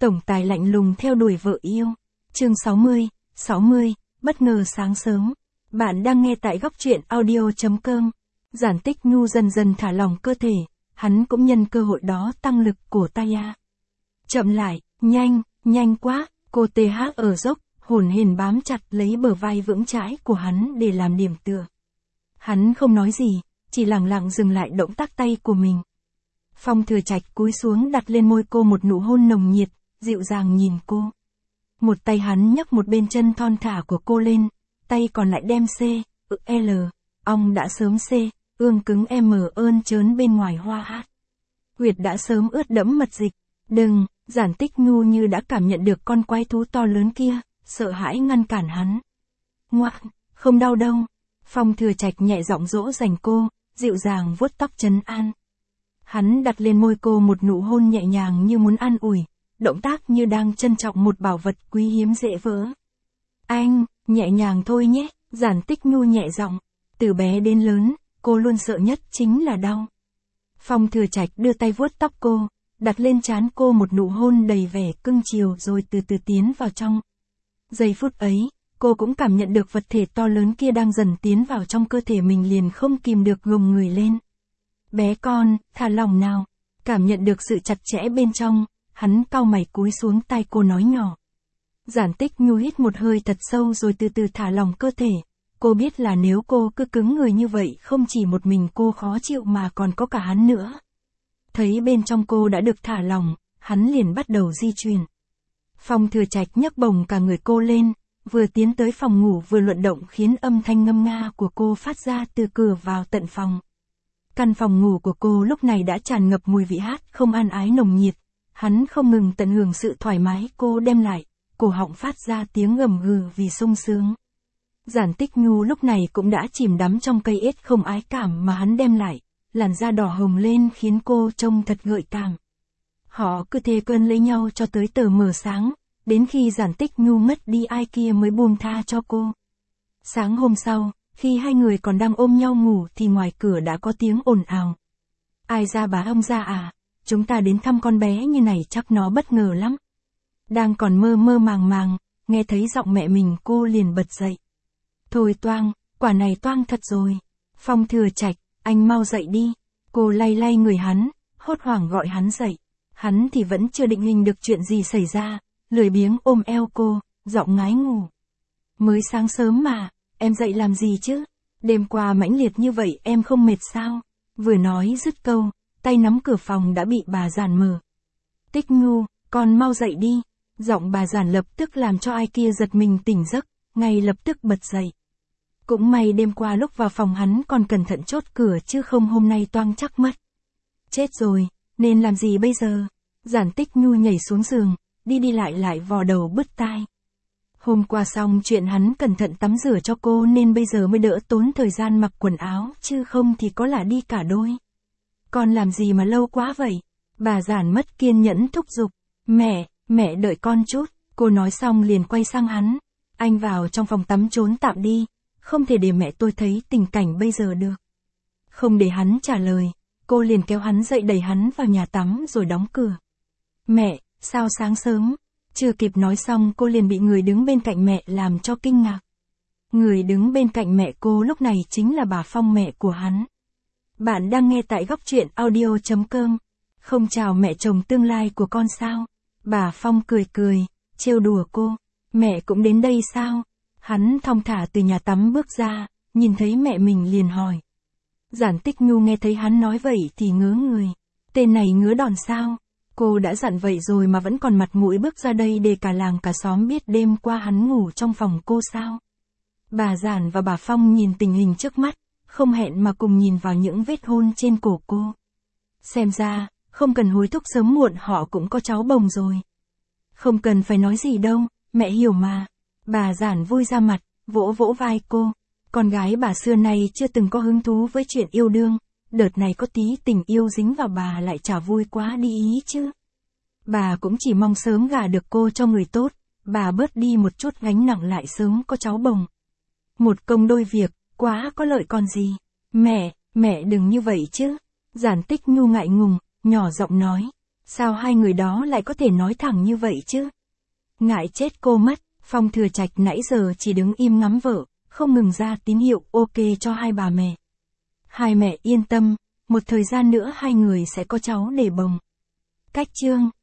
Tổng tài lạnh lùng theo đuổi vợ yêu. Chương 60, bất ngờ sáng sớm. Bạn đang nghe tại góc truyện audio.com. Giản Tích Nhu dần dần thả lỏng cơ thể, hắn cũng nhân cơ hội đó tăng lực cổ tay ra. Chậm lại, nhanh quá, cô TH ở dốc, hồn hển bám chặt lấy bờ vai vững chãi của hắn để làm điểm tựa. Hắn không nói gì, chỉ lặng lặng dừng lại động tác tay của mình. Phong Thừa Trạch cúi xuống đặt lên môi cô một nụ hôn nồng nhiệt, dịu dàng nhìn cô. Một tay hắn nhấc một bên chân thon thả của cô lên, tay còn lại đem L, ong đã sớm ương cứng ơn trớn bên ngoài hoa hát. Huyệt đã sớm ướt đẫm mật dịch. Đừng, Giản Tích Nhu như đã cảm nhận được con quái thú to lớn kia, sợ hãi ngăn cản hắn. Ngoan, không đau đâu. Phong Thừa Trạch nhẹ giọng dỗ dành cô, dịu dàng vuốt tóc trấn an. Hắn đặt lên môi cô một nụ hôn nhẹ nhàng như muốn an ủi, động tác như đang trân trọng một bảo vật quý hiếm dễ vỡ. Anh, nhẹ nhàng thôi nhé, Giản Tích Nhu nhẹ giọng. Từ bé đến lớn, cô luôn sợ nhất chính là đau. Phong Thừa Trạch đưa tay vuốt tóc cô, đặt lên trán cô một nụ hôn đầy vẻ cưng chiều rồi từ từ tiến vào trong. Giây phút ấy, cô cũng cảm nhận được vật thể to lớn kia đang dần tiến vào trong cơ thể mình, liền không kìm được gồng người lên. Bé con, thả lỏng nào. Cảm nhận được sự chặt chẽ bên trong, hắn cau mày cúi xuống tai cô nói nhỏ. Giản Tích Nhu hít một hơi thật sâu rồi từ từ thả lỏng cơ thể. Cô biết là nếu cô cứ cứng người như vậy không chỉ một mình cô khó chịu mà còn có cả hắn nữa. Thấy bên trong cô đã được thả lỏng, hắn liền bắt đầu di chuyển. Phong Thừa Trạch nhấc bổng cả người cô lên, vừa tiến tới phòng ngủ vừa luận động khiến âm thanh ngâm nga của cô phát ra từ cửa vào tận phòng. Căn phòng ngủ của cô lúc này đã tràn ngập mùi vị hát không an ái nồng nhiệt. Hắn không ngừng tận hưởng sự thoải mái cô đem lại, cổ họng phát ra tiếng gầm gừ vì sung sướng. Giản Tích Nhu lúc này cũng đã chìm đắm trong cây ết không ái cảm mà hắn đem lại, làn da đỏ hồng lên khiến cô trông thật gợi cảm. Họ cứ thề cơn lấy nhau cho tới tờ mờ sáng, đến khi Giản Tích Nhu mất đi ai kia mới buông tha cho cô. Sáng hôm sau, khi hai người còn đang ôm nhau ngủ thì ngoài cửa đã có tiếng ồn ào. Ai ra bà ông ra à, chúng ta đến thăm con bé như này chắc nó bất ngờ lắm. Đang còn mơ mơ màng, nghe thấy giọng mẹ mình cô liền bật dậy. Thôi Toang, quả này Toang thật rồi. Phong Thừa Trạch, anh mau dậy đi. Cô lay lay người hắn, hốt hoảng gọi hắn dậy. Hắn thì vẫn chưa định hình được chuyện gì xảy ra, lười biếng ôm eo cô, giọng ngái ngủ. Mới sáng sớm mà, em dậy làm gì chứ? Đêm qua mãnh liệt như vậy em không mệt sao? Vừa nói dứt câu, tay nắm cửa phòng đã bị bà Giản mở. Tích Nhu, con mau dậy đi. Giọng bà Giản lập tức làm cho ai kia giật mình tỉnh giấc, ngay lập tức bật dậy. Cũng may đêm qua lúc vào phòng hắn còn cẩn thận chốt cửa chứ không hôm nay Toang chắc mất. Chết rồi, nên làm gì bây giờ? Giản Tích Nhu nhảy xuống giường, đi lại vò đầu bứt tai. Hôm qua xong chuyện hắn cẩn thận tắm rửa cho cô nên bây giờ mới đỡ tốn thời gian mặc quần áo, chứ không thì có là đi cả đôi. Con làm gì mà lâu quá vậy? Bà Giản mất kiên nhẫn thúc giục. Mẹ đợi con chút. Cô nói xong liền quay sang hắn. Anh vào trong phòng tắm trốn tạm đi. Không thể để mẹ tôi thấy tình cảnh bây giờ được. Không để hắn trả lời, cô liền kéo hắn dậy đẩy hắn vào nhà tắm rồi đóng cửa. Mẹ, sao sáng sớm? Chưa kịp nói xong cô liền bị người đứng bên cạnh mẹ làm cho kinh ngạc. Người đứng bên cạnh mẹ cô lúc này chính là bà Phong, mẹ của hắn. Bạn đang nghe tại góc truyện audio.com. Không chào mẹ chồng tương lai của con sao? Bà Phong cười, trêu đùa cô. Mẹ cũng đến đây sao? Hắn thong thả từ nhà tắm bước ra, nhìn thấy mẹ mình liền hỏi. Giản Tích Nhu nghe thấy hắn nói vậy thì ngớ người. Tên này ngứa đòn sao? Cô đã dặn vậy rồi mà vẫn còn mặt mũi bước ra đây để cả làng cả xóm biết đêm qua hắn ngủ trong phòng cô sao? Bà Giản và bà Phong nhìn tình hình trước mắt, không hẹn mà cùng nhìn vào những vết hôn trên cổ cô. Xem ra, không cần hối thúc sớm muộn họ cũng có cháu bồng rồi. Không cần phải nói gì đâu, mẹ hiểu mà. Bà Giản vui ra mặt, vỗ vỗ vai cô. Con gái bà xưa nay chưa từng có hứng thú với chuyện yêu đương, đợt này có tí tình yêu dính vào bà lại chả vui quá đi ý chứ. Bà cũng chỉ mong sớm gả được cô cho người tốt, bà bớt đi một chút gánh nặng lại sớm có cháu bồng. Một công đôi việc, quá có lợi còn gì. Mẹ đừng như vậy chứ. Giản Tích Nhu ngại ngùng, nhỏ giọng nói. Sao hai người đó lại có thể nói thẳng như vậy chứ? Ngại chết cô mất, Phong Thừa Trạch nãy giờ chỉ đứng im ngắm vợ, không ngừng ra tín hiệu ok cho hai bà mẹ. Hai mẹ yên tâm, một thời gian nữa hai người sẽ có cháu để bồng. Cách chương